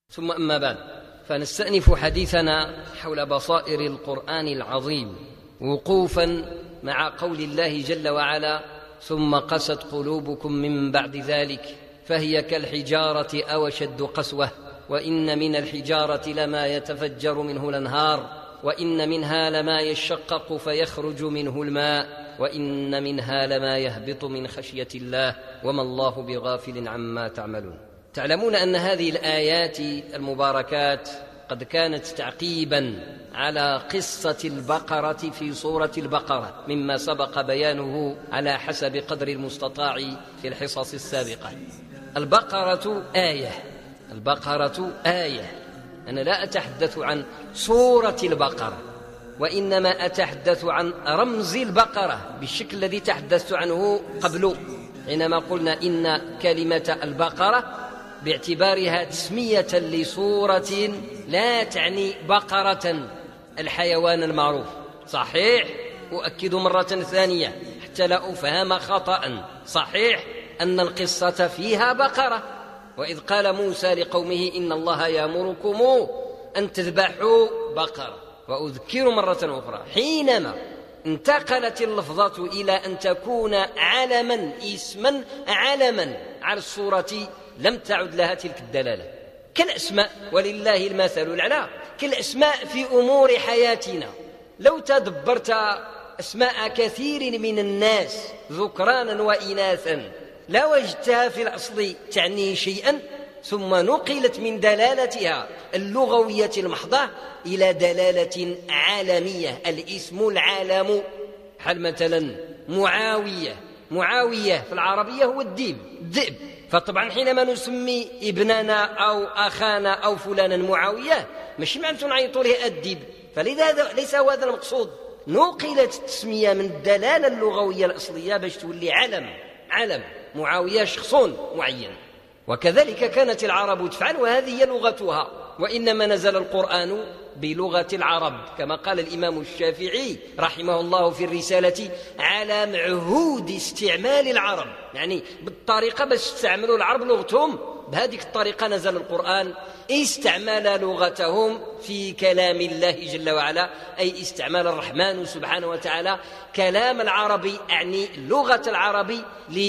ثم أما بعد، فنستأنف حديثنا حول بصائر القرآن العظيم، وقوفا مع قول الله جل وعلا: ثم قست قلوبكم من بعد ذلك فهي كالحجارة أو أشد قسوة، وإن من الحجارة لما يتفجر منه الأنهار، وإن منها لما يشقق فيخرج منه الماء، وإن منها لما يهبط من خشية الله وما الله بغافل عما تعملون. تعلمون أن هذه الآيات المباركات قد كانت تعقيبا على قصة البقرة في سورة البقرة، مما سبق بيانه على حسب قدر المستطاع في الحصص السابقة. البقرة آية. أنا لا أتحدث عن سورة البقرة، وإنما أتحدث عن رمز البقرة بالشكل الذي تحدثت عنه قبل، حينما قلنا إن كلمة البقرة باعتبارها تسمية لسورة لا تعني بقرة الحيوان المعروف. صحيح، أؤكد مرة ثانية حتى لا أفهم خطأ، صحيح أن القصة فيها بقرة، وإذ قال موسى لقومه: إن الله يأمركم أن تذبحوا بقرة. وأذكر مرة أخرى، حينما انتقلت اللفظة إلى أن تكون اسما علما على الصورة لم تعد لها تلك الدلالة، كالأسماء ولله المثل الأعلى، كالأسماء في أمور حياتنا. لو تدبرت أسماء كثير من الناس ذكرانا وإناثا لوجدتها في الأصل تعني شيئا، ثم نقلت من دلالتها اللغوية المحضة إلى دلالة عالمية، الاسم العالم. حال مثلا معاوية في العربية هو الذئب. فطبعا حينما نسمي ابننا أو أخانا أو فلانا معاوية، مش معنى نعيطوا له الذئب، فلذا ليس هذا المقصود. نقلت التسمية من الدلالة اللغوية الأصلية باش تولي علم معاوية شخص معين. وكذلك كانت العرب تفعل، وهذه هي لغتها، وإنما نزل القرآن بلغة العرب، كما قال الإمام الشافعي رحمه الله في الرسالة: على معهود استعمال العرب، يعني بالطريقة باش استعملوا العرب لغتهم، بهذه الطريقة نزل القرآن. استعمال لغتهم في كلام الله جل وعلا، أي استعمال الرحمن سبحانه وتعالى كلام العربي، يعني لغة العربي،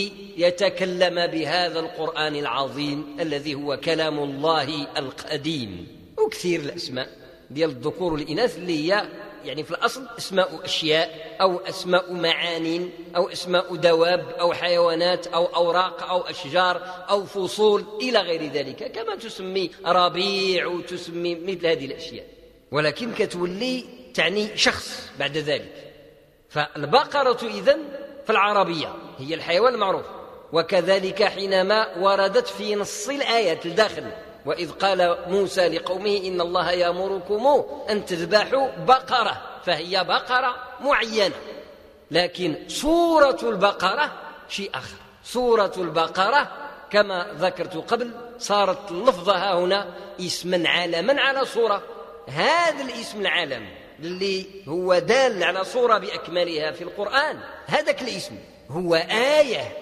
ليتكلم بهذا القرآن العظيم الذي هو كلام الله القديم. وكثير الأسماء ديال الذكور والإناث اللي هي يعني في الأصل أسماء أشياء أو أسماء معان أو أسماء دواب أو حيوانات أو أوراق أو أشجار أو فصول إلى غير ذلك، كما تسمي ربيع وتسمي مثل هذه الأشياء، ولكن كتولي تعني شخص بعد ذلك. فالبقرة إذن في العربية هي الحيوان المعروف. وكذلك حينما وردت في نص الآيات الداخل: وإذ قال موسى لقومه: إن الله يأمركم أن تذبحوا بقرة، فهي بقرة معينة. لكن سورة البقرة شيء آخر. سورة البقرة كما ذكرت قبل صارت لفظها هنا اسما عالما على صورة. هذا الاسم العالم اللي هو دال على صورة بأكملها في القرآن، هذاك الاسم هو آية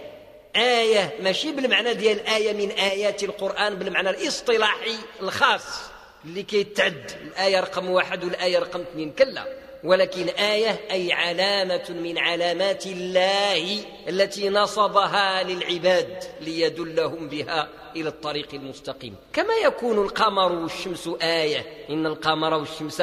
ماشي بالمعنى ديال آية من آيات القرآن بالمعنى الاصطلاحي الخاص اللي كيتعد الآية رقم 1 والآية رقم 2، كلا، ولكن آية أي علامة من علامات الله التي نصبها للعباد ليدلهم بها إلى الطريق المستقيم. كما يكون القمر والشمس آية، إن القمر والشمس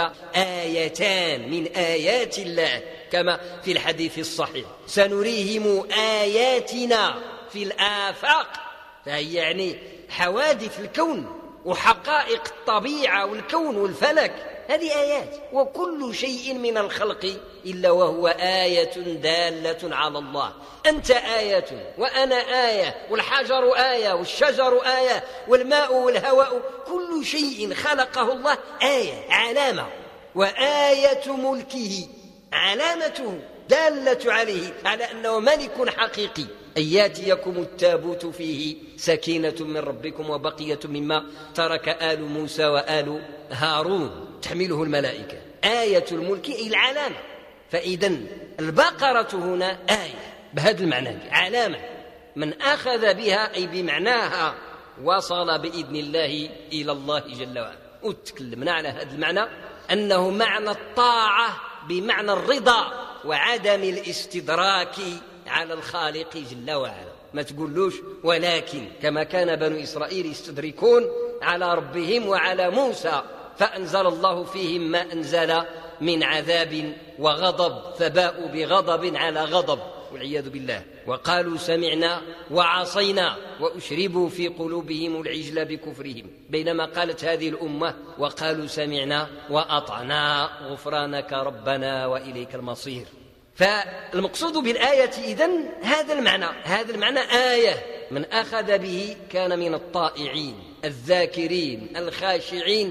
آيتان من آيات الله، كما في الحديث الصحيح: سنريهم آياتنا في الآفاق. فهي يعني حوادث الكون وحقائق الطبيعة والكون والفلك، هذه آيات. وكل شيء من الخلق إلا وهو آية دالة على الله. أنت آية وأنا آية، والحجر آية والشجر آية والماء والهواء، كل شيء خلقه الله آية، علامة. وآية ملكه علامته دالة عليه على أنه ملك حقيقي، أن ياتيكم التابوت فيه سكينة من ربكم وبقية مما ترك آل موسى وآل هارون تحمله الملائكة. آية الملك أي العلامة. فإذن البقرة هنا آية بهذا المعنى، علامة. من أخذ بها أي بمعناها وصل بإذن الله إلى الله جل وعلا. وتكلمنا على هذا المعنى أنه معنى الطاعة بمعنى الرضا وعدم الاستدراك على الخالق جل وعلا. ما تقولوش ولكن كما كان بنو إسرائيل يستدركون على ربهم وعلى موسى فأنزل الله فيهم ما أنزل من عذاب وغضب فباءوا بغضب على غضب والعياذ بالله، وقالوا سمعنا وعصينا وأشربوا في قلوبهم العجل بكفرهم، بينما قالت هذه الأمة وقالوا سمعنا وأطعنا غفرانك ربنا وإليك المصير. فالمقصود بالآية إذن هذا المعنى آية من أخذ به كان من الطائعين الذاكرين الخاشعين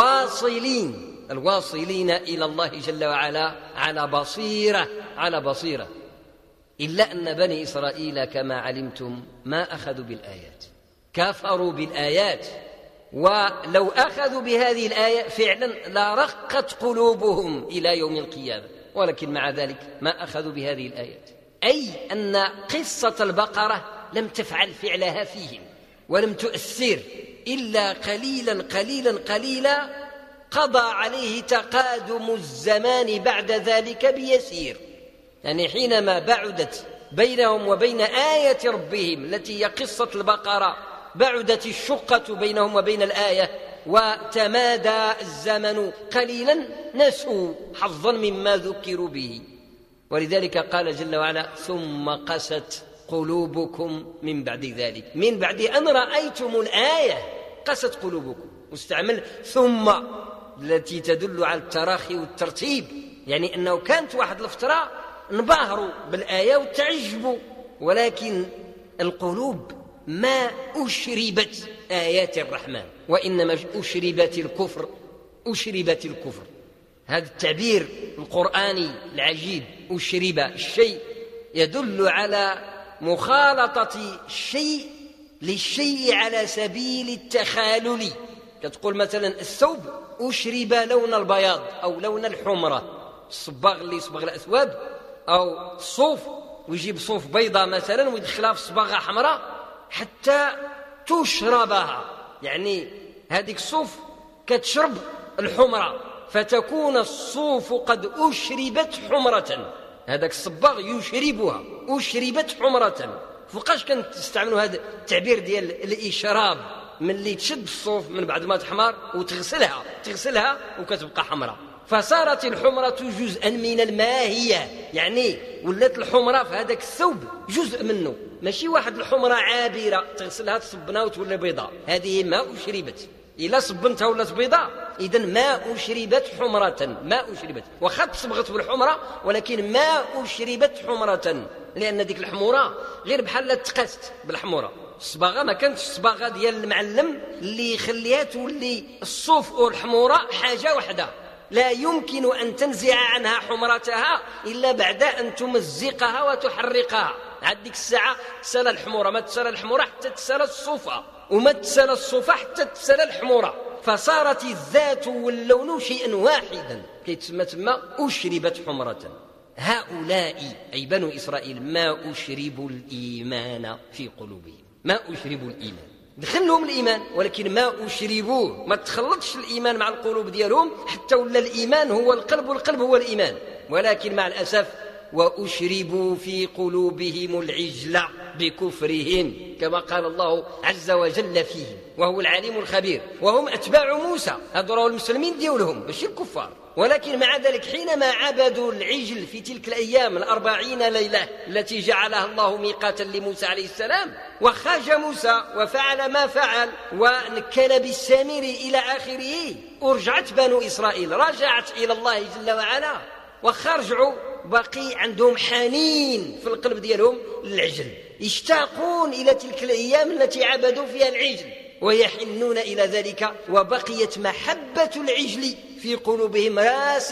الواصلين إلى الله جل وعلا على بصيرة. إلا أن بني إسرائيل كما علمتم ما أخذوا بالآيات، كفروا بالآيات، ولو أخذوا بهذه الآية فعلا لرقت قلوبهم إلى يوم القيامة، ولكن مع ذلك ما أخذوا بهذه الآيات، أي أن قصة البقرة لم تفعل فعلها فيهم ولم تؤثر إلا قليلا قضى عليه تقادم الزمان بعد ذلك بيسير. يعني حينما بعدت بينهم وبين آية ربهم التي هي قصة البقرة، بعدت الشقة بينهم وبين الآية وتمادى الزمن قليلا، نسوا حظا مما ذكروا به. ولذلك قال جل وعلا ثم قست قلوبكم من بعد ذلك، من بعد أن رأيتم الآية قست قلوبكم، واستعمل ثم التي تدل على التراخي والترتيب، يعني أنه كانت واحد الفترة انبهروا بالآية وتعجبوا، ولكن القلوب ما أشربت آيات الرحمن وإنما أشربت الكفر. هذا التعبير القرآني العجيب أشرب الشيء يدل على مخالطة الشيء للشيء على سبيل التخالل. كتقول مثلا الثوب أشرب لون البياض أو لون الحمرة، الصباغ اللي يصبغ الأثواب، أو الصوف ويجيب صوف بيضة مثلا ويدخلها في صباغة حمراء حتى تشربها، يعني هذيك الصوف كتشرب الحمرة فتكون الصوف قد أشربت حمرة، هذاك الصباغ يشربها أشربت حمرة. فوقاش كانت تستعملوا هذا التعبير ديال الإشراب؟ من اللي تشد الصوف من بعد ما تحمر وتغسلها وكتبقى حمراء، فصارت الحمرة جزءا من الماهية، يعني ولات الحمرة في هذاك الثوب جزء منه، ماشي واحد الحمرة عابرة تغسلها تصبنا وتولي بيضاء، هذه ما أشربت. إلا صبنتها ولات بيضاء إذن ما أشربت حمرة، ما أشربت، وخد صبغت بالحمرة ولكن ما أشربت حمرة، لأن ديك الحمورة غير بحال تقاست بالحمورة. الصباغة ما كانتش الصباغة ديال المعلم اللي يخليها تولي الصوف والحمورة حاجة واحدة، لا يمكن أن تنزع عنها حمرتها إلا بعد أن تمزقها وتحرقها. عندك الساعة تسال الحمورة، ما تسال الحمورة حتى تسال الصوفة، وما تسال الصوفة حتى تسال الحمورة، فصارت الذات واللون شيئا واحدا، كيتسمى تما أشربت حمرة. هؤلاء أي بنو إسرائيل ما أشربوا الإيمان في قلوبهم، ما أشربوا الإيمان، دخلهم الإيمان ولكن ما أشربوه، ما تخلطش الإيمان مع القلوب ديالهم حتى ولا الإيمان هو القلب والقلب هو الإيمان. ولكن مع الأسف وأشربوا في قلوبهم العجل بكفرهم، كما قال الله عز وجل فيهم وهو العليم الخبير، وهم أتباع موسى، هذول المسلمين ديولهم ماشي الكفار. ولكن مع ذلك حينما عبدوا العجل في تلك الأيام 40 ليلة التي جعلها الله ميقاتا لموسى عليه السلام، وخرج موسى وفعل ما فعل ونكل بالسامر إلى آخره، ورجعت بنو إسرائيل رجعت إلى الله جل وعلا، وخرجوا باقي عندهم حنين في القلب ديالهم للعجل، يشتاقون إلى تلك الأيام التي عبدوا فيها العجل ويحنون إلى ذلك، وبقيت محبة العجل في قلوبهم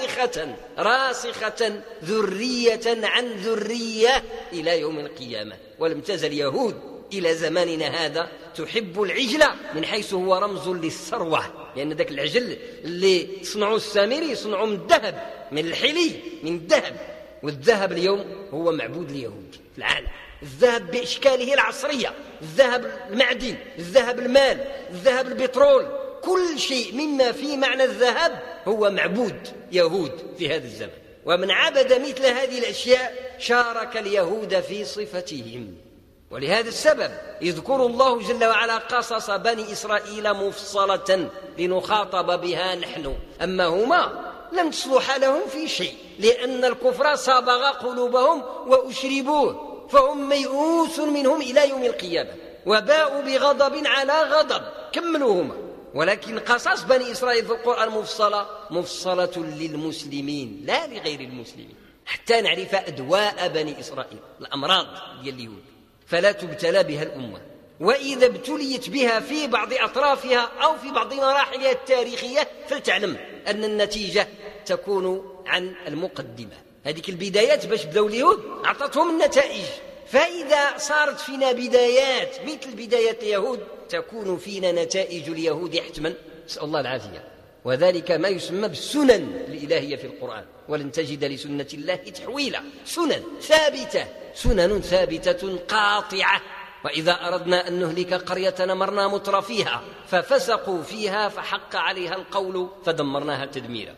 راسخة ذرية عن ذرية إلى يوم القيامة. ولم تزل يهود إلى زماننا هذا تحب العجل من حيث هو رمز للثروة، لأن ذاك العجل اللي صنعوا السامري صنعوا من الذهب، من الحلي، من الذهب، والذهب اليوم هو معبود اليهود في العالم، الذهب بأشكاله العصرية، الذهب المعدن، الذهب المال، الذهب البترول، كل شيء مما في معنى الذهب هو معبود يهود في هذا الزمن. ومن عبد مثل هذه الأشياء شارك اليهود في صفتهم. ولهذا السبب يذكر الله جل وعلا قصص بني إسرائيل مفصلة لنخاطب بها نحن، أما هما لم تصلح لهم في شيء، لأن الكفر صابغ قلوبهم وأشربوه، فهم ميؤوس منهم إلى يوم القيامة، وباءوا بغضب على غضب. كملوهما. ولكن قصص بني إسرائيل في القرآن مفصلة للمسلمين لا لغير المسلمين، حتى نعرف أدواء بني إسرائيل، الأمراض ديال اليهود، فلا تبتلى بها الأمة. وإذا ابتليت بها في بعض أطرافها أو في بعض مراحلها التاريخية فلتعلم أن النتيجة تكون عن المقدمة. هذه البدايات باش بدأوا اليهود أعطتهم النتائج، فإذا صارت فينا بدايات مثل بدايات اليهود تكون فينا نتائج اليهود حتما، نسأل الله العافية. وذلك ما يسمى بالسنن الإلهية في القرآن، ولن تجد لسنة الله تحويلا. سنن ثابتة، سنن ثابتة قاطعة. وإذا أردنا أن نهلك قرية أمرنا مترفيها ففسقوا فيها فحق عليها القول فدمرناها تدميرا.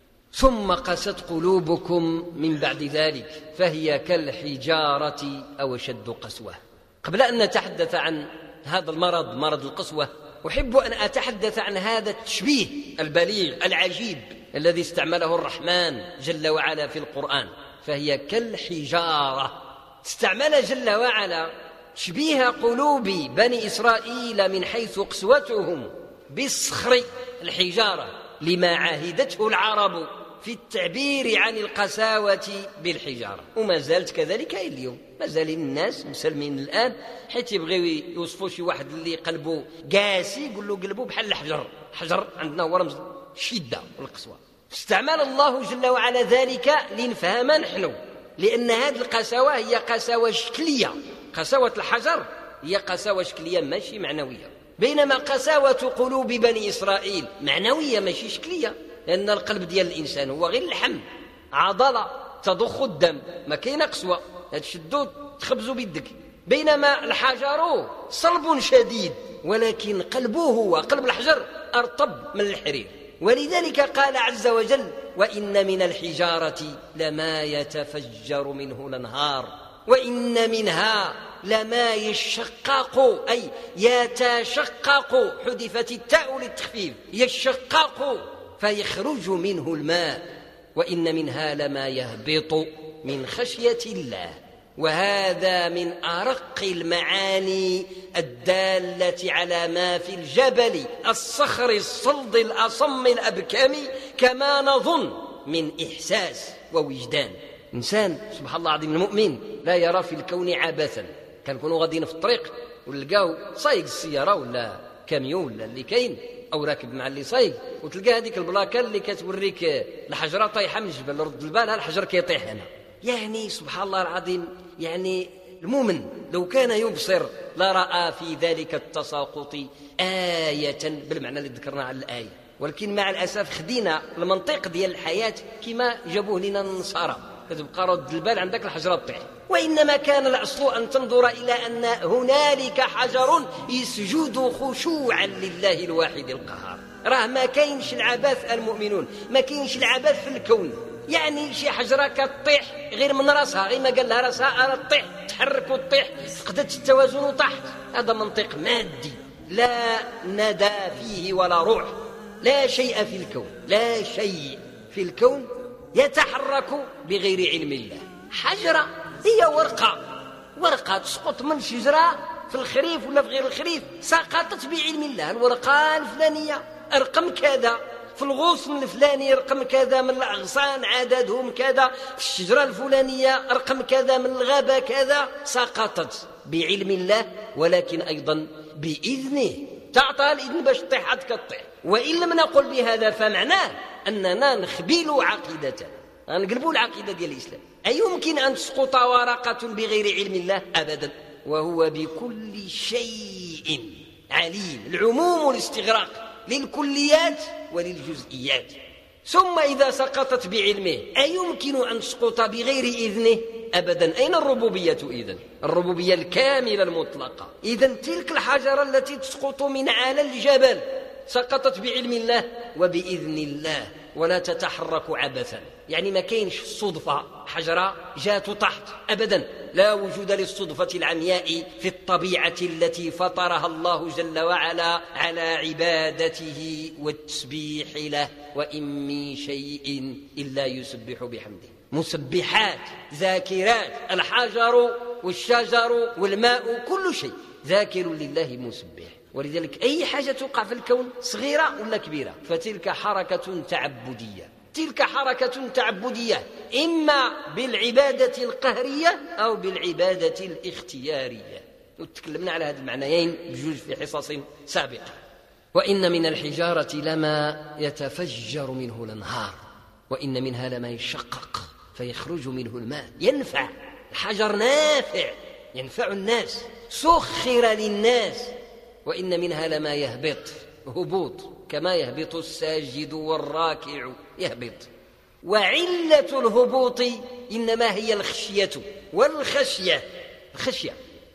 ثم قست قلوبكم من بعد ذلك فهي كالحجارة أو أشد قسوة. قبل أن نتحدث عن هذا المرض، مرض القسوة، أحب أن أتحدث عن هذا التشبيه البليغ العجيب الذي استعمله الرحمن جل وعلا في القرآن، فهي كالحجارة. استعمل جل وعلا تشبيه قلوب بني إسرائيل من حيث قسوتهم بالصخر الحجارة، لما عاهدته العرب في التعبير عن القساوة بالحجارة، وما زالت كذلك اليوم. ما زال الناس مسلمين الآن حيث يبغيوا يوصفوا شي واحد اللي قلبه قاسي يقول له قلبه بحال الحجر. حجر عندنا هو رمز الشدة والقسوة. استعمل الله جل وعلا ذلك لنفهم نحن، لأن هذه القساوة هي قساوة شكلية. قساوة الحجر هي قساوة شكلية ماشي معنوية، بينما قساوة قلوب بني إسرائيل معنوية ماشي شكلية، لأن القلب ديال الإنسان هو غير اللحم، عضلة تضخ الدم، ما كاين قسوة، تشدو تخبزوا بيدك. بينما الحجر صلب شديد، ولكن قلبه هو قلب الحجر أرطب من الحرير. ولذلك قال عز وجل: وإن من الحجارة لما يتفجر منه الأنهار وإن منها لما يشقق، أي يتشقق، حذفت التاء للتخفيف، يشقق فيخرج منه الماء، وإن منها لما يهبط من خشية الله. وهذا من أرق المعاني الدالة على ما في الجبل الصخر الصلد الأصم الأبكم، كما نظن من إحساس ووجدان. إنسان سبحان الله العظيم المؤمن لا يرى في الكون عبثا. كنكونوا غاديين في الطريق ونلقاو صايق السيارة ولا كاميون ولا اللي كاين، أو راكب مع اللي صايق، وتلقى هذيك البلاكة اللي كتوريك الحجرة طايحة من الجبل، رد البال الحجر كيطيح هنا. يعني سبحان الله العظيم، يعني المؤمن لو كان يبصر لرأى في ذلك التساقط آية بالمعنى اللي ذكرنا على الآية. ولكن مع الأسف خدينا المنطق ديال الحياة كما جابوه لنا النصارى، كتبقى رد البال عندك الحجرة تطيح. وإنما كان الأصل أن تنظر إلى أن هنالك حجر يسجد خشوعا لله الواحد القهار. راه ما كاينش العبث المؤمنون، ما كاينش العبث في الكون. يعني شي حجرة كتطيح غير من راسها، غير ما قال لها راسها تطيح، تحرك وتطيح، فقدت التوازن وطاحت. هذا منطق مادي لا ندى فيه ولا روح. لا شيء في الكون، لا شيء في الكون يتحرك بغير علم الله. حجرة هي ورقة تسقط من شجرة في الخريف ولا في غير الخريف، سقطت بعلم الله. الورقة الفلانية رقم كذا، في الغصن الفلاني رقم كذا من الأغصان عددهم كذا، في الشجرة الفلانية رقم كذا من الغابة كذا، سقطت بعلم الله، ولكن أيضا بإذنه. تعطى الإذن باش تطيح عاد كتطيح. وإن لم نقل بهذا فمعناه أننا نخبل عقيدتنا، نقلبوا العقيدة ديال الإسلام. أيمكن أن تسقط ورقة بغير علم الله؟ أبدا، وهو بكل شيء عليم. العموم والاستغراق للكليات وللجزئيات. ثم إذا سقطت بعلمه أيمكن أن تسقط بغير إذنه؟ أبدا. أين الربوبية إذن؟ الربوبية الكاملة المطلقة. إذن تلك الحجرة التي تسقط من على الجبل سقطت بعلم الله وبإذن الله ولا تتحرك عبثا. يعني ما كاينش الصدفة حجرة جات تحت أبدا. لا وجود للصدفة العمياء في الطبيعة التي فطرها الله جل وعلا على عبادته والتسبيح له. وإن من شيء إلا يسبح بحمده. مسبحات ذاكرات، الحجر والشجر والماء كل شيء ذاكر لله مسبح. ولذلك أي حاجة توقع في الكون صغيرة ولا كبيرة فتلك حركة تعبدية. تلك حركة تعبدية إما بالعبادة القهرية أو بالعبادة الاختيارية. وتكلمنا على هذه المعنيين بجوج في حصص سابقة. وإن من الحجارة لما يتفجر منه الأنهار وإن منها لما يشقق فيخرج منه الماء. ينفع الحجر، نافع، ينفع الناس، سخر للناس. وإن منها لما يهبط هبوط كما يهبط الساجد والراكع يهبط. وعلة الهبوط إنما هي الخشية والخشية. الخشية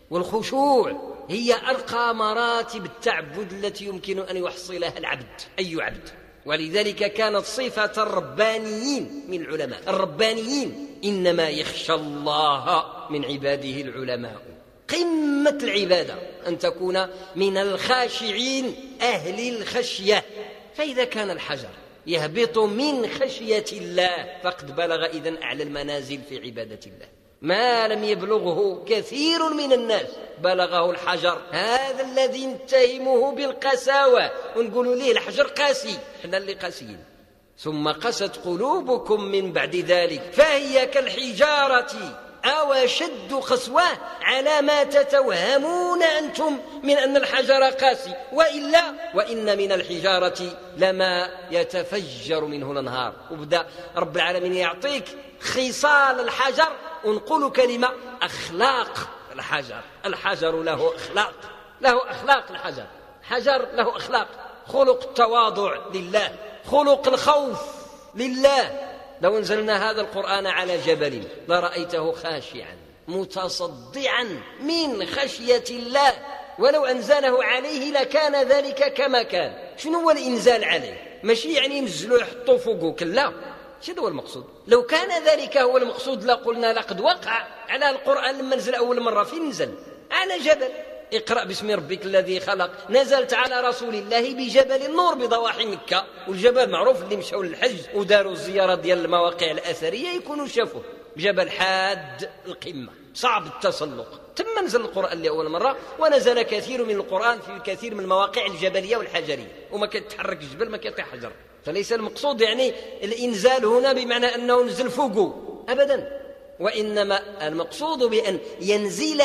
والخشوع هي أرقى مراتب التعبد التي يمكن أن يحصلها العبد، أي عبد. ولذلك كانت صفة الربانيين من العلماء. الربانيين إنما يخشى الله من عباده العلماء. قمة العبادة أن تكون من الخاشعين أهل الخشية. فإذا كان الحجر يهبط من خشية الله فقد بلغ إذن أعلى المنازل في عبادة الله. ما لم يبلغه كثير من الناس بلغه الحجر. هذا الذي نتهمه بالقساوة ونقول له الحجر قاسي، احنا اللي قاسيين. ثم قست قلوبكم من بعد ذلك فهي كالحجارة أو شد قسوة على ما تتوهمون أنتم من أن الحجر قاسي. وإلا وإن من الحجارة لما يتفجر منه الأنهار. وبدأ رب العالمين يعطيك خصال الحجر ونقول كلمة أخلاق الحجر. الحجر له أخلاق، له أخلاق. الحجر له أخلاق. خلق التواضع لله، خلق الخوف لله. لو انزلنا هذا القرآن على جبل لرأيته خاشعا متصدعا من خشية الله. ولو أنزله عليه لكان ذلك كما كان. شنو هو الإنزال عليه؟ ماشي يعني ينزلوا يحطوا فوقه، كلا، شنو هو المقصود؟ لو كان ذلك هو المقصود لقلنا لقد وقع على القرآن لما نزل أول مرة. فين نزل؟ على جبل. اقرأ باسم ربك الذي خلق. نزلت على رسول الله بجبل النور بضواحي مكة. والجبل معروف اللي مشوا للحج وداروا الزيارة ديال المواقع الأثرية يكونوا شافوه. جبل حاد القمة صعب التسلق. ثم نزل القرآن لأول مرة. ونزل كثير من القرآن في كثير من المواقع الجبلية والحجرية. وما كيتحرك الجبل ما كيطيح حجر. فليس المقصود يعني الإنزال هنا بمعنى أنه نزل فوقه أبدا. وإنما المقصود بأن ينزل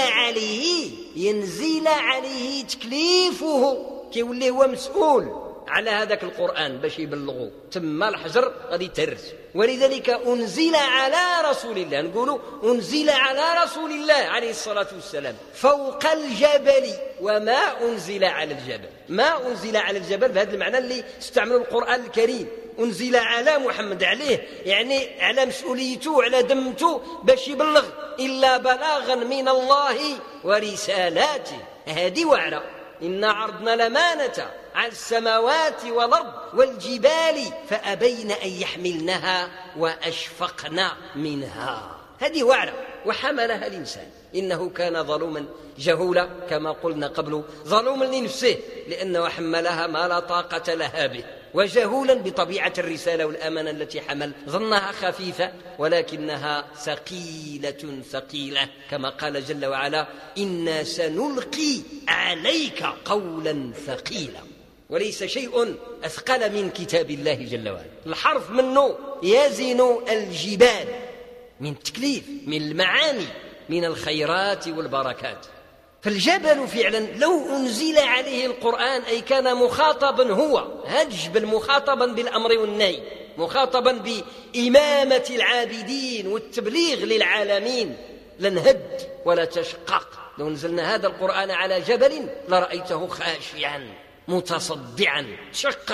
عليه تكليفه، كيولي هو مسؤول على هذاك القرآن باش يبلغه. ثم الحجر غادي ترس. ولذلك أنزل على رسول الله، نقولوا أنزل على رسول الله عليه الصلاة والسلام فوق الجبل. وما أنزل على الجبل، ما أنزل على الجبل بهذا المعنى اللي استعملوا القرآن الكريم. أنزل على محمد، عليه يعني على مسؤوليته على دمته باش يبلغ إلا بلاغا من الله ورسالاته. هذه وعرة. إنا عرضنا الأمانة على السماوات والأرض والجبال فأبين أن يحملنها وأشفقن منها. هذه وعرة وحملها الإنسان إنه كان ظلوما جهولا كما قلنا قبل، ظلوما لنفسه لأنه حملها ما لا طاقة لها به، وجهولا بطبيعة الرسالة والأمانة التي حمل. ظنها خفيفة ولكنها ثقيلة كما قال جل وعلا إنا سنلقي عليك قولا ثقيلا. وليس شيء أثقل من كتاب الله جل وعلا. الحرف منه يزن الجبال من التكليف، من المعاني، من الخيرات والبركات. فالجبل فعلا لو أنزل عليه القرآن أي كان مخاطبا، هو هذا الجبل مخاطبا بالأمر والنهي، مخاطبا بإمامة العابدين والتبليغ للعالمين، لنهد ولا تشقق. لو نزلنا هذا القرآن على جبل لرأيته خاشعا متصدعا، تشقق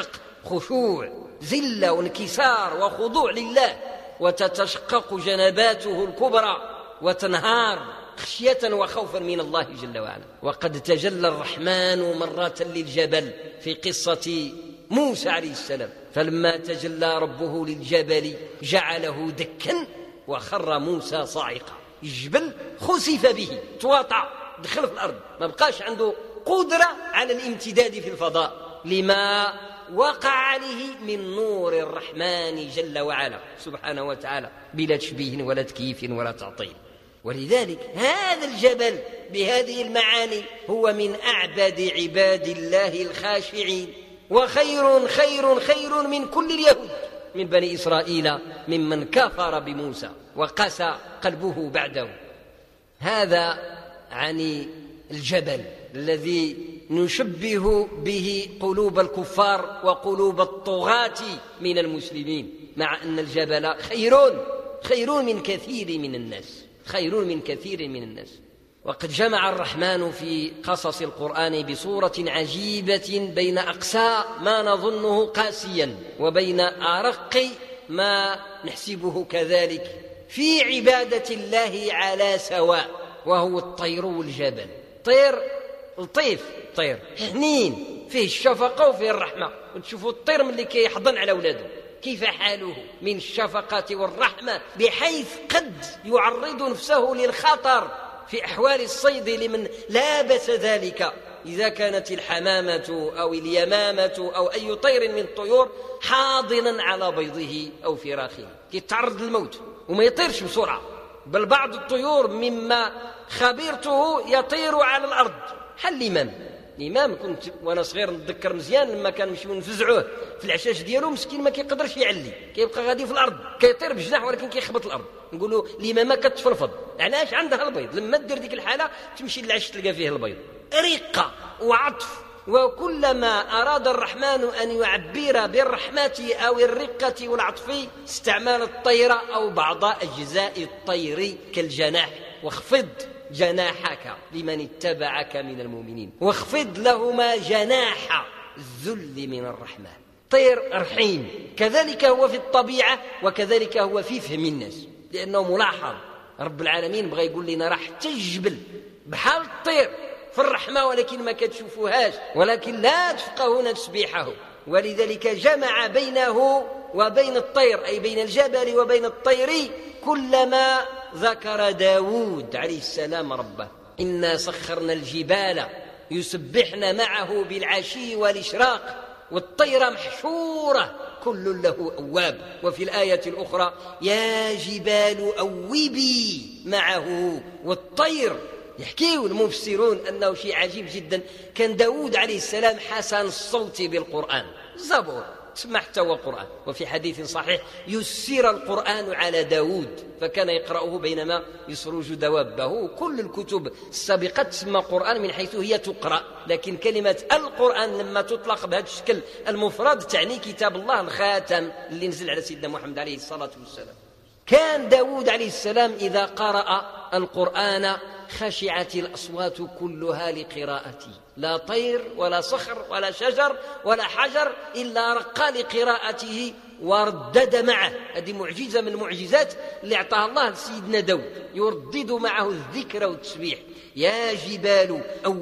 خشوع، ذلة وانكسار وخضوع لله، وتتشقق جنباته الكبرى وتنهار خشية وخوفا من الله جل وعلا. وقد تجلى الرحمن مرة للجبل في قصة موسى عليه السلام، فلما تجلى ربه للجبل جعله دكا وخر موسى صاعقا. الجبل خسف به، تواطع، دخل في الأرض، ما بقاش عنده قدرة على الامتداد في الفضاء لما وقع عليه من نور الرحمن جل وعلا سبحانه وتعالى، بلا تشبيه ولا تكييف ولا تعطيل. ولذلك هذا الجبل بهذه المعاني هو من أعبد عباد الله الخاشعين، وخير خير خير من كل اليهود من بني إسرائيل ممن كفر بموسى وقسى قلبه بعده. هذا عن الجبل الذي نشبه به قلوب الكفار وقلوب الطغاة من المسلمين، مع أن الجبل خير من كثير من الناس، خير من كثير من الناس. وقد جمع الرحمن في قصص القرآن بصورة عجيبة بين أقسى ما نظنه قاسيا وبين أرق ما نحسبه كذلك في عبادة الله على سواء، وهو الطير والجبل. طير لطيف، طير حنين، فيه الشفقة وفيه الرحمة. وتشوفوا الطير من اللي كيحضن على أولاده كيف حاله من الشفقة والرحمة، بحيث قد يعرض نفسه للخطر في أحوال الصيد لمن لا بأس ذلك، إذا كانت الحمامة أو اليمامة أو أي طير من الطيور حاضنا على بيضه أو فراخه يتعرض للموت وما يطيرش بسرعة. بل بعض الطيور مما خبرته يطير على الأرض. حل الإمام كنت وأنا صغير نتذكر مزيان لما كان نمشيو نفزعوه في العشاش ديالو، مسكين ما كيقدرش يعلي، كيبقى غادي في الأرض، كيطير بجناح ولكن كيخبط الأرض. نقولوا الإمامة كتفرفض، علاش؟ عندها البيض، لما دير ديك الحالة تمشي للعش تلقى فيه البيض. رقة وعطف. وكلما أراد الرحمن أن يعبر بالرحمة أو الرقة والعطف استعمال الطير أو بعض أجزاء الطير كالجناح. واخفض جناحك لمن اتبعك من المؤمنين، واخفض لهما جناح الذل من الرحمة. طير رحيم، كذلك هو في الطبيعة وكذلك هو في فهم الناس، لأنه ملاحظ. رب العالمين بغى يقول لنا راح تجبل بحال الطير في الرحمة ولكن ما كتشوفوهاش، ولكن لا تفقهون تسبيحه. ولذلك جمع بينه وبين الطير، أي بين الجبل وبين الطير، كلما ذكر داود عليه السلام ربه. إنا سخرنا الجبال يسبحن معه بالعشي والإشراق والطير محشورة كل له أواب. وفي الآية الأخرى يا جبال أوبي معه والطير. يحكيه المفسرون أنه شيء عجيب جدا، كان داود عليه السلام حسن الصوت بالقرآن، الزبور تسمع حتى هو القرآن. وفي حديث صحيح يسر القرآن على داود فكان يقرأه بينما يسرج دوابه. كل الكتب السابقة تسمى قرآن من حيث هي تقرأ، لكن كلمة القرآن لما تطلق بهذا الشكل المفرد تعني كتاب الله الخاتم اللي نزل على سيدنا محمد عليه الصلاة والسلام. كان داود عليه السلام إذا قرأ القرآن خشعت الأصوات كلها لقراءته، لا طير ولا صخر ولا شجر ولا حجر إلا رقى لقراءته وردد معه. هذه معجزة من المعجزات اللي أعطاها الله لسيدنا داود، يردد معه الذكر والتسبيح. يا جبال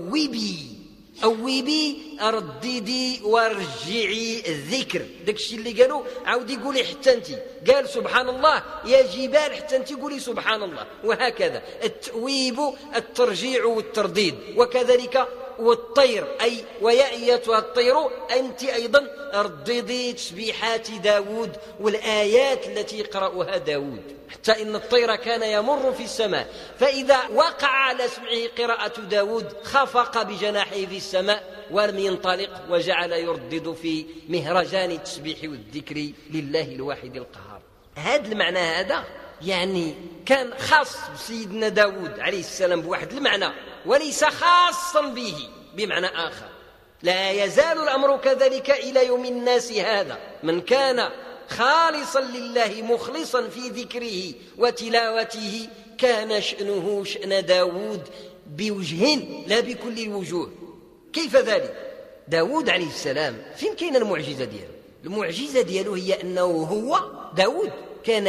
أوبي أرددي وارجعي الذكر. داك الشيء اللي قالوا عاود يقولي حتى انت، قال سبحان الله يا جبال حتى انت قولي سبحان الله. وهكذا التأويب الترجيع والترديد. وكذلك والطير، أي ويا أيتها الطير أنت أيضا رددي تسبيحات داود والآيات التي يقرأها داود، حتى إن الطير كان يمر في السماء فإذا وقع على سمعه قراءة داود خفق بجناحه في السماء ولم ينطلق، وجعل يردد في مهرجان التسبيح والذكر لله الواحد القهار. هذا المعنى هذا يعني كان خاص بسيدنا داود عليه السلام بواحد المعنى، وليس خاصا به بمعنى آخر. لا يزال الأمر كذلك إلى يوم الناس هذا. من كان خالصا لله مخلصا في ذكره وتلاوته كان شأنه شأن داود بوجه لا بكل الوجوه. كيف ذلك؟ داود عليه السلام فين كاين المعجزة دياله؟ المعجزة دياله هي أنه هو داود كان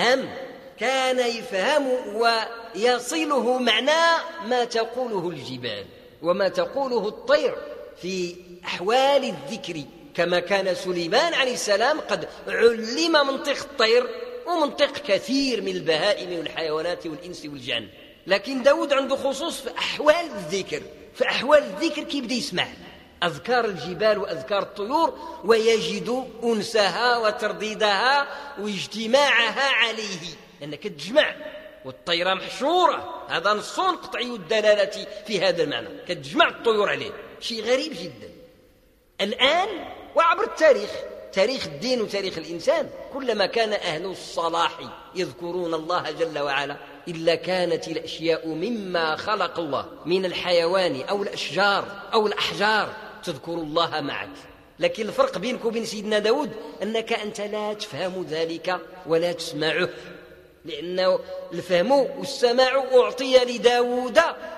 يفهم ويصله معنى ما تقوله الجبال وما تقوله الطير في أحوال الذكر، كما كان سليمان عليه السلام قد علم منطق الطير ومنطق كثير من البهائم والحيوانات والإنس والجن، لكن داود عنده خصوص في أحوال الذكر. في أحوال الذكر كيبدا يسمع أذكار الجبال وأذكار الطيور ويجد أنسها وترديدها واجتماعها عليه، لأنك تجمع والطيرة محشورة، هذا نص قطعي الدلالة في هذا المعنى، كتجمع الطيور عليه، شيء غريب جدا. الآن وعبر التاريخ، تاريخ الدين وتاريخ الإنسان، كلما كان أهل الصلاح يذكرون الله جل وعلا إلا كانت الأشياء مما خلق الله من الحيوان أو الأشجار أو الأحجار تذكر الله معك. لكن الفرق بينك وبين سيدنا داود أنك أنت لا تفهم ذلك ولا تسمعه، لأنه الفهم والسماع أعطي لداود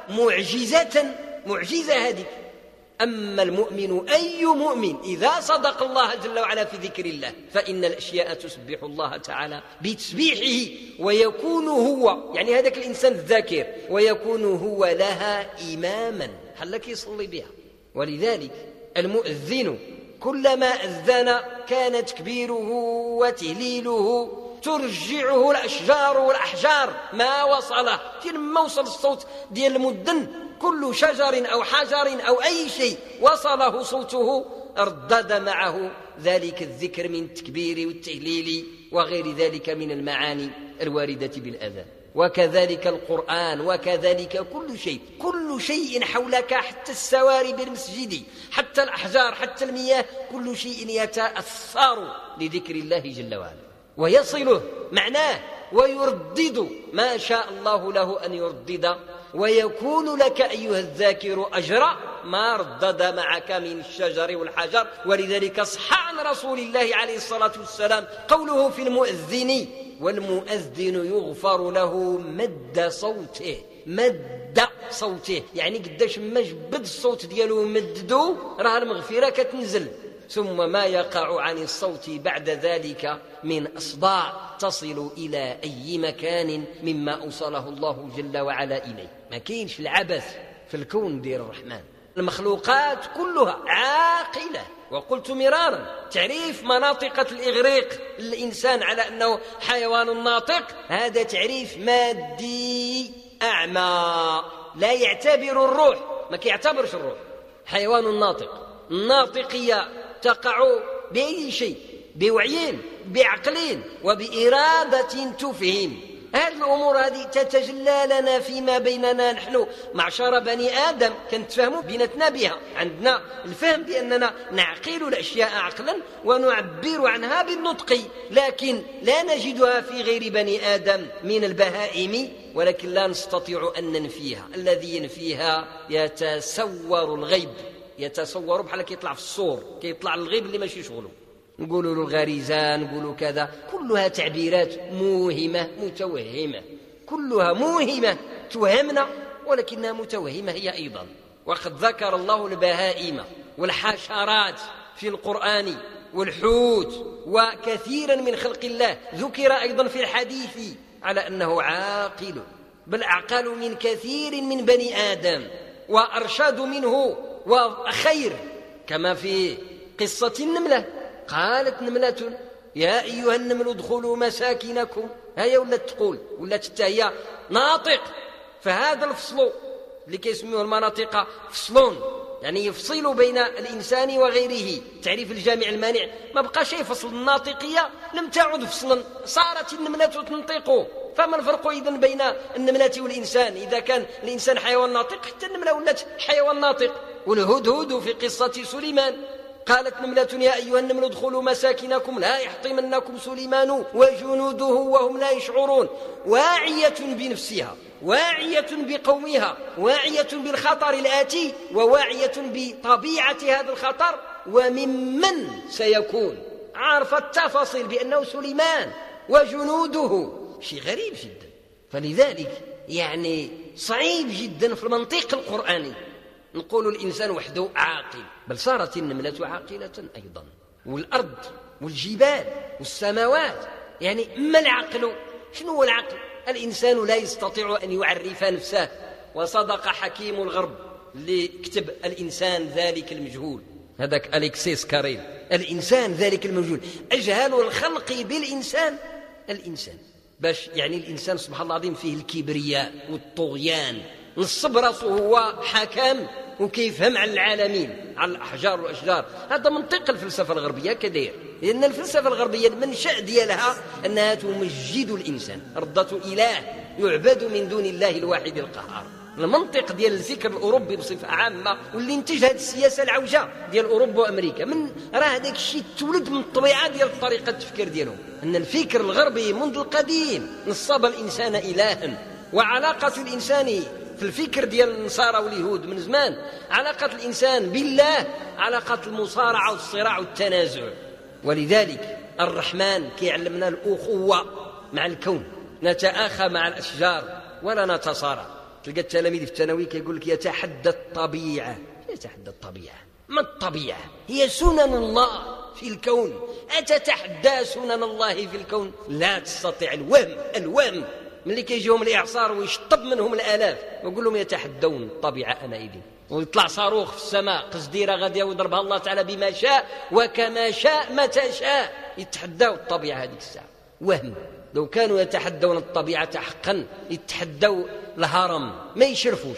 معجزة هذه. أما المؤمن أي مؤمن إذا صدق الله جل وعلا في ذكر الله فإن الأشياء تسبح الله تعالى بتسبيحه، ويكون هو يعني هذاك الإنسان الذاكر ويكون هو لها إماما حلك يصلي بها. ولذلك المؤذن كلما أذن كان تكبيره وتهليله ترجعه الأشجار والأحجار ما وصله، لما وصل الصوت ديال المؤذن كل شجر أو حجر أو أي شيء وصله صوته ردد معه ذلك الذكر من التكبير والتهليل وغير ذلك من المعاني الواردة بالأذان. وكذلك القرآن، وكذلك كل شيء حولك، حتى السواري بالمسجد، حتى الأحجار، حتى المياه، كل شيء يتأثر لذكر الله جل وعلا ويصله معناه ويردد ما شاء الله له أن يردد، ويكون لك أيها الذاكر أجر ما ردد معك من الشجر والحجر. ولذلك صح عن رسول الله عليه الصلاة والسلام قوله في المؤذن: والمؤذن يغفر له مد صوته، يعني قداش ما جبد الصوت ديالو مددو راه المغفرة كتنزل. ثم ما يقع عن الصوت بعد ذلك من أصداع تصل إلى أي مكان مما أوصله الله جل وعلا إليه. ما كاينش العبث في الكون ديال الرحمن، المخلوقات كلها عاقلة. وقلت مرارا تعريف مناطقة الإغريق للإنسان على أنه حيوان ناطق هذا تعريف مادي أعمى، لا يعتبر الروح، ما كيعتبرش الروح. حيوان ناطق، الناطقية تقع بأي شيء، بوعيين، بعقلين، وبإرادة تفهم. هذه الأمور هذه تتجلى لنا فيما بيننا نحن معشر بني آدم، كنتفهموا بينتنا بها، عندنا الفهم بأننا نعقل الأشياء عقلا ونعبر عنها بالنطق، لكن لا نجدها في غير بني آدم من البهائم، ولكن لا نستطيع أن ننفيها. الذي ينفيها يتصور الغيب، يتصور بحال كيطلع في الصور، كيطلع الغيب اللي ماشي شغله، نقولوا له الغريزة، نقولوا كذا، كلها تعبيرات موهمة متوهمة، كلها موهمة توهمنا ولكنها متوهمة هي أيضا. وقد ذكر الله البهائم والحشرات في القرآن والحوت وكثيرا من خلق الله ذكر أيضا في الحديث على أنه عاقل، بل أعقل من كثير من بني آدم وأرشد منه وخير، كما في قصة النملة. قالت نملة يا أيها النمل ادخلوا مساكنكم، هيا ولات تقول، ولات هي ناطق. فهذا الفصل اللي كيسموه المناطق فصلون، يعني يفصل بين الإنسان وغيره، تعريف الجامع المانع، ما بقى شيء فصل. الناطقية لم تعد فصلا، صارت النملة تنطق. فما الفرق إذن بين النملة والإنسان؟ إذا كان الإنسان حيوان ناطق حتى النملة ولات حيوان ناطق. والهدهد في قصة سليمان قالت نملة يا أيها النمل ادخلوا مساكنكم لا يحطمنكم سليمان وجنوده وهم لا يشعرون. واعية بنفسها، واعية بقومها، واعية بالخطر الآتي، وواعية بطبيعة هذا الخطر وممن سيكون، عارفة التفاصيل بأنه سليمان وجنوده. شيء غريب جدا. فلذلك يعني صعيب جدا في المنطق القرآني نقول الإنسان وحده عاقل، بل صارت النملة عاقلة أيضا. والأرض والجبال والسماوات. يعني ما العقل؟ شنو هو العقل؟ الإنسان لا يستطيع أن يعرف نفسه. وصدق حكيم الغرب اللي كتب الإنسان ذلك المجهول، هذاك أليكسيس كاريل، الإنسان ذلك المجهول، أجهل الخلق بالإنسان. الإنسان باش يعني الإنسان سبحان الله العظيم فيه الكبرياء والطغيان، نصب راسه هو حكم وكيفهم على العالمين، على الأحجار والأشجار. هذا منطق الفلسفة الغربية كدير، لأن الفلسفة الغربية المنشأ ديالها أنها تمجد الإنسان، رضة إله يعبد من دون الله الواحد القهار. المنطق ديال الفكر الأوروبي بصفة عامة واللي انتج هذه السياسة العوجة ديال أوروبا وأمريكا، من راه هذاك الشيء تولد من الطبيعة ديال طريقة التفكير ديالهم، أن الفكر الغربي منذ القديم نصب الإنسان إلها. وعلاقة الإنسان في الفكر ديال النصارى واليهود من زمان علاقة الإنسان بالله علاقة المصارعة والصراع والتنازع. ولذلك الرحمن كيعلمنا الأخوة مع الكون، نتآخى مع الأشجار ولا نتصارع. تلقى التلاميذ في الثانوي كيقول لك يتحدى الطبيعة. يتحدى الطبيعة؟ ما الطبيعة؟ هي سنن الله في الكون. أتتحدى سنن الله في الكون؟ لا تستطيع. الوهم ملي كيجيهم الإعصار ويشطب منهم الآلاف ويقول لهم يتحدون الطبيعة أنا إذن، ويطلع صاروخ في السماء قصديرة غادية ويضربها الله تعالى بما شاء وكما شاء متى شاء، يتحدوا الطبيعة هذيك الساعة. وهم. لو كانوا يتحدون الطبيعة حقا يتحدوا الهرم، ما يشرفوش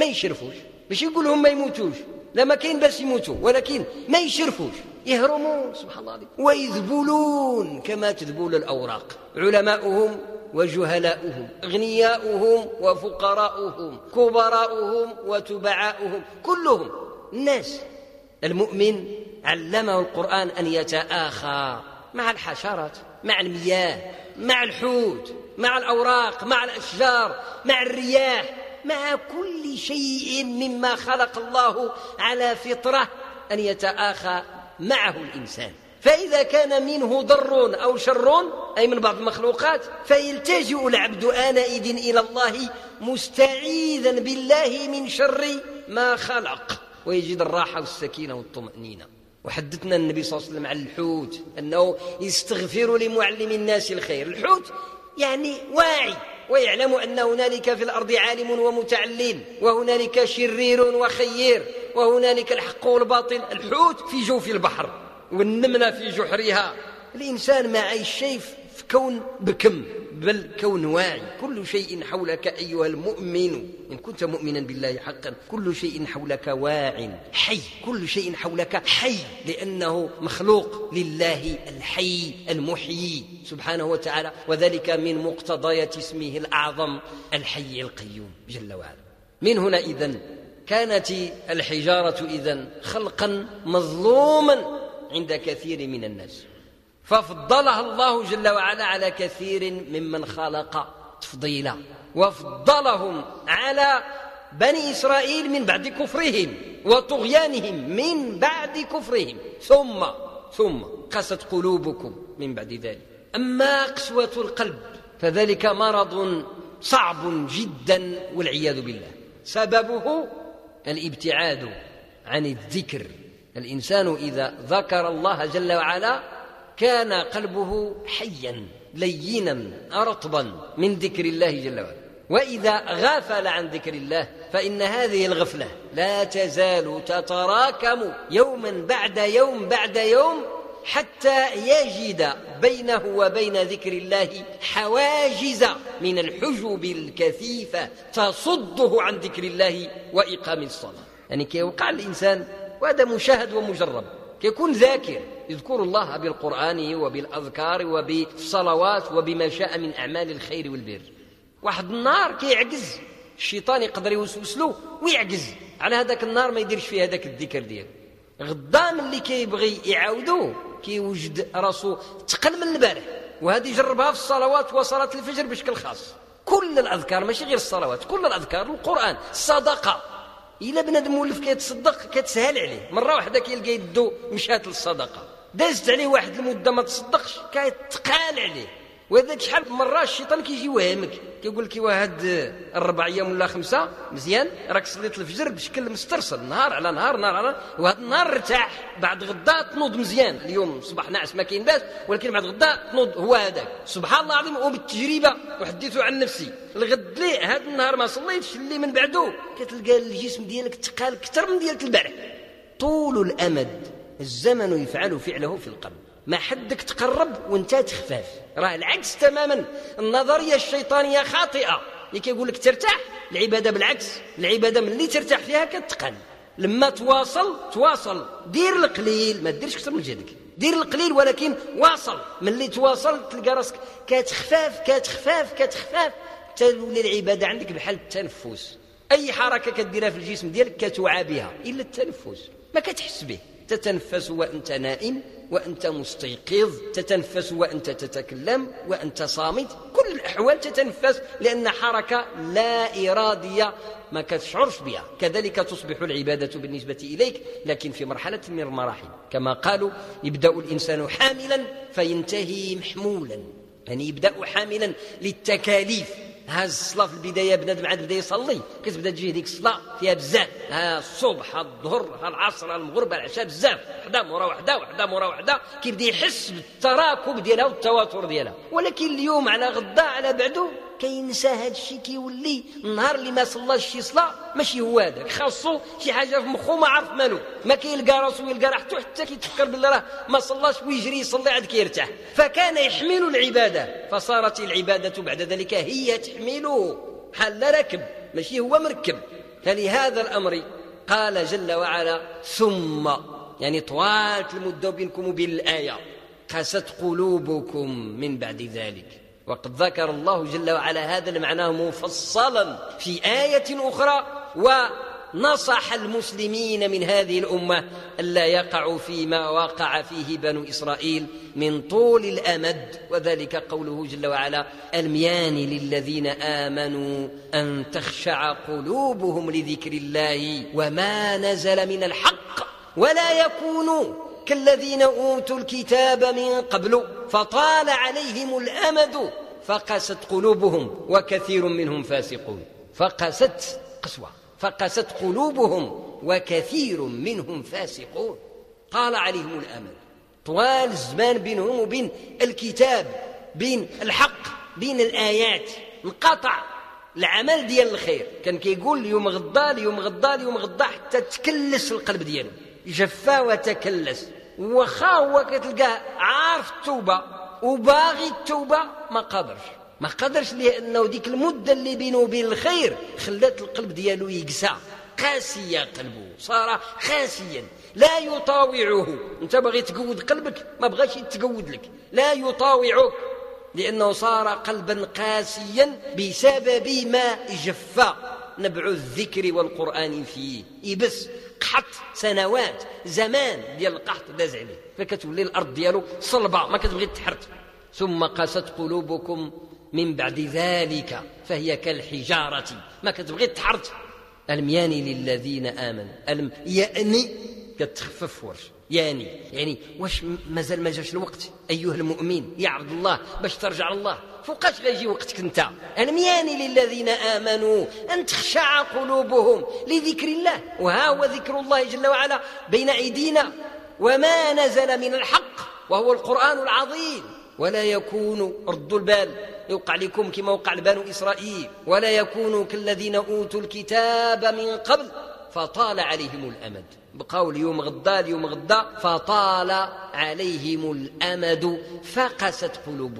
باش يقولهم ما يموتوش، لا ما كاين باش يموتوا، ولكن ما يشرفوش، يهرمون سبحان الله عليك. ويذبلون كما تذبل الأوراق، علماؤهم وجهلاؤهم، أغنياؤهم وفقراؤهم، كبراؤهم وتبعاؤهم، كلهم الناس. المؤمن علمه القرآن أن يتآخى مع الحشرات، مع المياه، مع الحوت، مع الأوراق، مع الأشجار، مع الرياح، مع كل شيء مما خلق الله على فطرة أن يتآخى معه الإنسان. فإذا كان منه ضر أو شر أي من بعض المخلوقات فيلتجئ العبد آنئذ إلى الله مستعيذا بالله من شر ما خلق، ويجد الراحة والسكينة والطمأنينة. وحدثنا النبي صلى الله عليه وسلم عن الحوت أنه يستغفر لمعلم الناس الخير. الحوت يعني واعي ويعلم أن هنالك في الأرض عالم ومتعلم، وهنالك شرير وخير، وهنالك الحق والباطل. الحوت في جوف البحر والنملة في جحرها. الإنسان ما عايش شيء في كون بكم، بل كون واعي. كل شيء حولك أيها المؤمن إن كنت مؤمنا بالله حقا، كل شيء حولك واع حي، كل شيء حولك حي، لأنه مخلوق لله الحي المحيي سبحانه وتعالى، وذلك من مقتضيات اسمه الأعظم الحي القيوم جل وعلا. من هنا إذن كانت الحجارة إذن خلقا مظلوما عند كثير من الناس، ففضلها الله جل وعلا على كثير ممن خلق تفضيلا، وفضلهم على بني إسرائيل من بعد كفرهم وطغيانهم من بعد كفرهم، ثم قست قلوبكم من بعد ذلك. أما قسوة القلب فذلك مرض صعب جدا والعياذ بالله، سببه الابتعاد عن الذكر. الإنسان إذا ذكر الله جل وعلا كان قلبه حيا لينا رطبا من ذكر الله جل وعلا، وإذا غافل عن ذكر الله فإن هذه الغفلة لا تزال تتراكم يوما بعد يوم بعد يوم حتى يجد بينه وبين ذكر الله حواجز من الحجب الكثيفة تصده عن ذكر الله وإقام الصلاة. يعني كيوقع الإنسان، وهذا مشاهد ومجرب، كيكون ذاكر يذكر الله بالقرآن وبالأذكار وبالصلوات وبما شاء من أعمال الخير والبر. واحد النهار كيعجز، الشيطان يقدر يوسوس له ويعجز على هذاك النهار ما يديرش فيه هذاك الذكر ديالو. غدا ملي كيبغي يعاودوه كيوجد راسو تقل من البارح. وهذه جربها في الصلوات وصلاة الفجر بشكل خاص. كل الأذكار ماشي غير الصلوات، كل الأذكار، القرآن، الصدقة. إلا بنادم مولف كيتصدق كتسهل عليه، مرة واحدة كيلقى يدو مشات للصدقة، دازت عليه واحد المدة ما تصدقش كيتقال عليه، وهذاك شحال من مرة الشيطان كيجي يوهمك، كيقول لك هاد 4 أيام ولا 5 مزيان راك صليت الفجر بشكل مسترسل، نهار على نهار نهار على نهار، وهذا النهار ارتاح، بعد غدا تنوض مزيان. اليوم صباح ناعس ما كاين باس، ولكن بعد غدا تنوض هو هذاك. سبحان الله العظيم، وبالتجربة وحديث عن نفسي، الغد لي هذا النهار ما صليتش، اللي من بعده كتلقى الجسم ديالك تقال اكثر من ديال البارح. طول الأمد الزمن يفعل فعله في القلب، ما حدك تقرب وانت تخفاف، راه العكس تماما. النظريه الشيطانيه خاطئه اللي كيقول لك ترتاح. العباده بالعكس، العباده من اللي ترتاح فيها كتقل. لما تواصل دير القليل، ما ديرش اكثر من جهدك، دير القليل ولكن واصل. من اللي تواصل تلقى راسك كتخفاف تولي العباده عندك بحال التنفس. اي حركه كديرها في الجسم ديالك كتوعى بها، الا التنفس ما كتحس به. تتنفس وأنت نائم وأنت مستيقظ، تتنفس وأنت تتكلم وأنت صامت، كل الأحوال تتنفس، لأن حركة لا إرادية ما كتشعرش بها. كذلك تصبح العبادة بالنسبة إليك، لكن في مرحلة من المراحل. كما قالوا يبدأ الإنسان حاملا فينتهي محمولا، يعني يبدأ حاملا للتكاليف. هاز الصلاة في البداية بنادم عاد بدا يصلي، كتبدا تجي ديك الصلاة فيها بزاف، ها الصبح ها الظهر ها العصر ها المغرب ها العشاء، بزاف وحده مورا وحده كيبدا يحس بالتراكم ديالها والتواتر ديالها. ولكن اليوم على غدا على بعده كينسى هذا الشيء، كيولي النهار اللي ما صلاش شي صلاة ماشي هو هذاك، خاصو شي حاجة في مخو ما عارف مالو، ما كيلقى راسو يلقى راحته حتى كيتفكر بالله راه ما صلاش ويجري يصلي عاد كيرتاح. فكان يحمل العبادة، فصارت العبادة بعد ذلك هي تحمله، بحال ركب ماشي هو مركب. فلهذا الأمر قال جل وعلا ثم، يعني طوالت المدة بينكم وبين الآية، قست قلوبكم من بعد ذلك. وقد ذكر الله جل وعلا هذا المعنى مفصلا في آية أخرى، ونصح المسلمين من هذه الأمة ألا يقعوا فيما وقع فيه بنو إسرائيل من طول الأمد. وذلك قوله جل وعلا الميان للذين آمنوا أن تخشع قلوبهم لذكر الله وما نزل من الحق ولا يكونوا كالذين أوتوا الكتاب من قبل فطال عليهم الأمد فقست قلوبهم وكثير منهم فاسقون. فقست قلوبهم وكثير منهم فاسقون. طال عليهم الأمد، طوال الزمان بينهم وبين الكتاب، بين الحق، بين الآيات، انقطع العمل ديال الخير. كان كيقول يوم غدا حتى تكلس القلب ديالهم، جفا وتكلس. وخا هو كتلقاه عارف التوبة وباغي التوبة ما قدرش لأنه ديك المدة اللي بينه وبين الخير خلات القلب ديالو يقسى، قاسية قلبه، صار قاسيا لا يطاوعه. انت باغي تقود قلبك ما بغاش يتقود لك، لا يطاوعك، لأنه صار قلبا قاسيا بسبب ما جفا نبع الذكر والقرآن فيه. يبس قحط سنوات زمان ديال القحط داز عليه، فكتولي الأرض ديالو صلبة ما كتبغي تحرت. ثم قست قلوبكم من بعد ذلك فهي كالحجارة، ما كتبغي تحرت. الميان للذين آمنوا، يعني كتخفف ورش، يعني واش مازال ما جاش الوقت أيها المؤمن يا عبد الله باش ترجع الله؟ فوقاش غيجي وقتك انت؟ الميان للذين آمنوا أن تخشع قلوبهم لذكر الله، وها هو ذكر الله جل وعلا بين أيدينا، وما نزل من الحق وهو القرآن العظيم. ولا يكونوا، ردوا البال، يوقع لكم كما وقع لبنو إسرائيل، ولا يكونوا كالذين أوتوا الكتاب من قبل فطال عليهم الأمد. بقول يوم غدا فطال عليهم الأمد فقست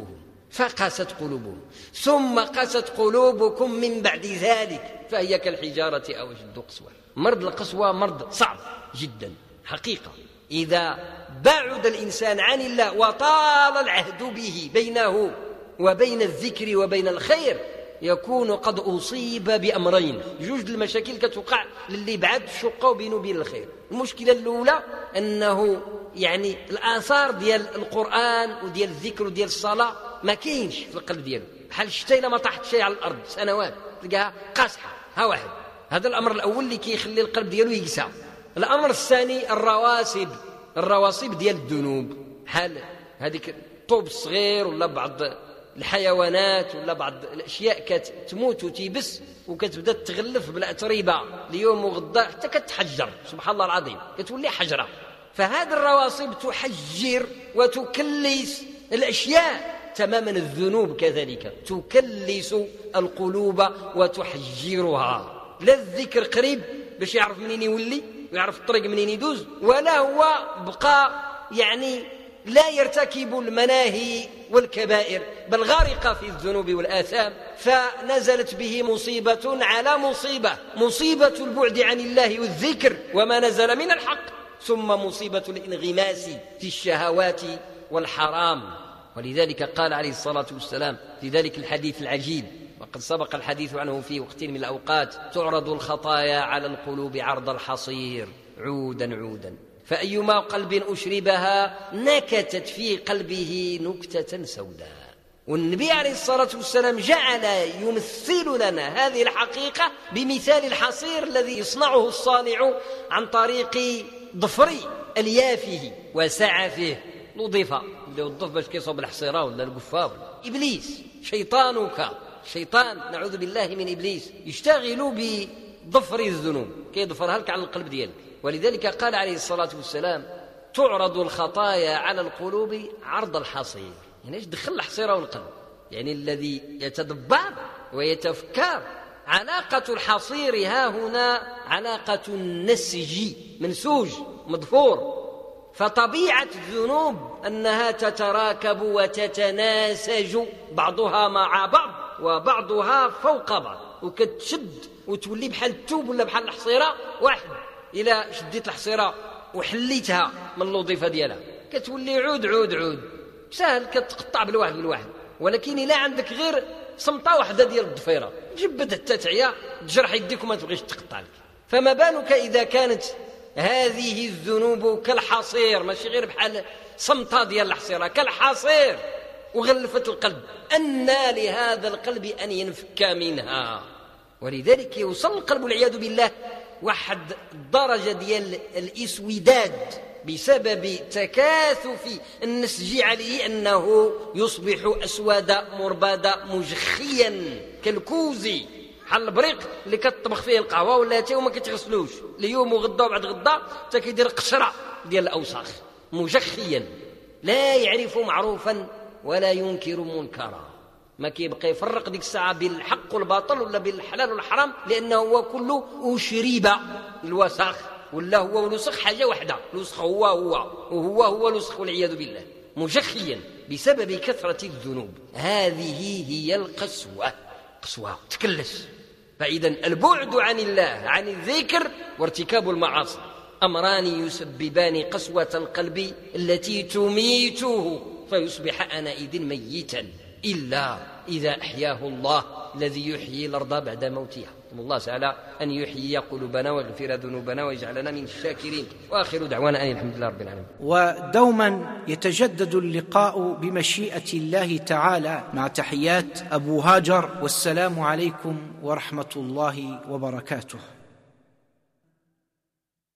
قلوبهم ثم قست قلوبكم من بعد ذلك فهي كالحجارة أو أشد قسوة. مرض القسوة مرض صعب جدا حقيقة. إذا بعد الإنسان عن الله وطال العهد به بينه وبين الذكر وبين الخير يكون قد أصيب بأمرين، جوج المشاكل كتوقع للي بعد شقه بينه وبين الخير. المشكلة الأولى أنه يعني الآثار ديال القرآن وديال الذكر وديال الصلاة ما كاينش في القلب ديالو، بحال الشتاء إلا ما طاحت شيء على الأرض سنوات تلقاها قاصحة ها واحد. هذا الأمر الأول اللي كيخلي القلب ديالو يقسى. الأمر الثاني الرواسب ديال الذنوب، بحال هذيك الطوب الصغير ولا بعض الحيوانات ولا بعض الأشياء كتموت وتيبس وكتبدا تغلف بالأتربة اليوم وغدا حتى كتحجر، سبحان الله العظيم، كتولي حجرة. فهذه الرواسب تحجر وتكلس الأشياء تماما. الذنوب كذلك تكلس القلوب وتحجرها. لا الذكر قريب باش يعرف منين يولي ويعرف الطريق منين يدوز، ولا هو بقى يعني لا يرتكب المناهي والكبائر بل غارق في الذنوب والآثام. فنزلت به مصيبة على مصيبة، مصيبة البعد عن الله والذكر وما نزل من الحق، ثم مصيبة الانغماس في الشهوات والحرام. ولذلك قال عليه الصلاة والسلام في ذلك الحديث العجيب وقد سبق الحديث عنه في وقت من الأوقات: تعرض الخطايا على القلوب عرض الحصير عودا عودا، فأيما قلب أشربها نكتت في قلبه نكتة سوداء. والنبي عليه الصلاة والسلام جعل يمثل لنا هذه الحقيقة بمثال الحصير الذي يصنعه الصانع عن طريق ضفر أليافه وسعفه. نضيفة اللي وظف باش كيصوب الحصيرة ولا القفاب. إبليس شيطانك، شيطان نعوذ بالله من إبليس، يشتغل بضفر الذنوب، كيضفرها لك على القلب ديالك. ولذلك قال عليه الصلاة والسلام: تعرض الخطايا على القلوب عرض الحصير. يعني ايش دخل الحصيرة والقلب؟ يعني الذي يتدبر ويتفكر. علاقة الحصير ها هنا علاقة النسج، منسوج مضفور. فطبيعة الذنوب أنها تتراكب وتتناسج بعضها مع بعض وبعضها فوق بعض، وكتشد وتولي بحال التوب ولا بحال الحصيرة واحد. إلى شديت الحصيرة وحليتها من الوظيفة ديالها كتولي عود عود عود، سهل كتقطع بالواحد بالواحد. ولكن إلا عندك غير صمطة واحدة ديال الضفيرة جبد حتى تعيا تجرح يديك وما تبغيش تقطع لك. فما بالك إذا كانت هذه الذنوب كالحصير، ماشي غير بحال صمطة ديال الحصيرة، كالحصير وغلفت القلب، أنى لهذا القلب أن ينفك منها. ولذلك يوصل القلب والعياذ بالله واحد الدرجة ديال الإسوداد بسبب تكاثف النسج عليه، أنه يصبح أسود مرباد مجخيا كالكوزي، بحال البريق اللي كتطبخ فيه القهوة ولا تي وما كتغسلوش اليوم وغدا وبعد غدا حتى كيدير قشرة ديال الأوساخ، مجخيا لا يعرف معروفا ولا ينكر منكرا. ما كيبقى يفرق ديك الساعة بالحق والباطل ولا بالحلال والحرام، لأنه هو كله أشرب الوسخ، ولا هو ولسخ حاجة واحدة، لسخ هو وهو لسخ والعياذ بالله، مجخيا بسبب كثرة الذنوب. هذه هي القسوة، قسوة تكلس. فإذا البعد عن الله عن الذكر وارتكاب المعاصي أمران يسببان قسوة القلب التي تميته فيصبح آنئذ ميتا، إلا إذا أحياه الله الذي يحيي الأرض بعد موتها. الله تعالى أن يحيي قلوبنا ويغفر ذنوبنا ويجعلنا من الشاكرين. وآخر دعوانا أن الحمد لله رب العالمين. ودوما يتجدد اللقاء بمشيئة الله تعالى، مع تحيات أبو هاجر، والسلام عليكم ورحمة الله وبركاته.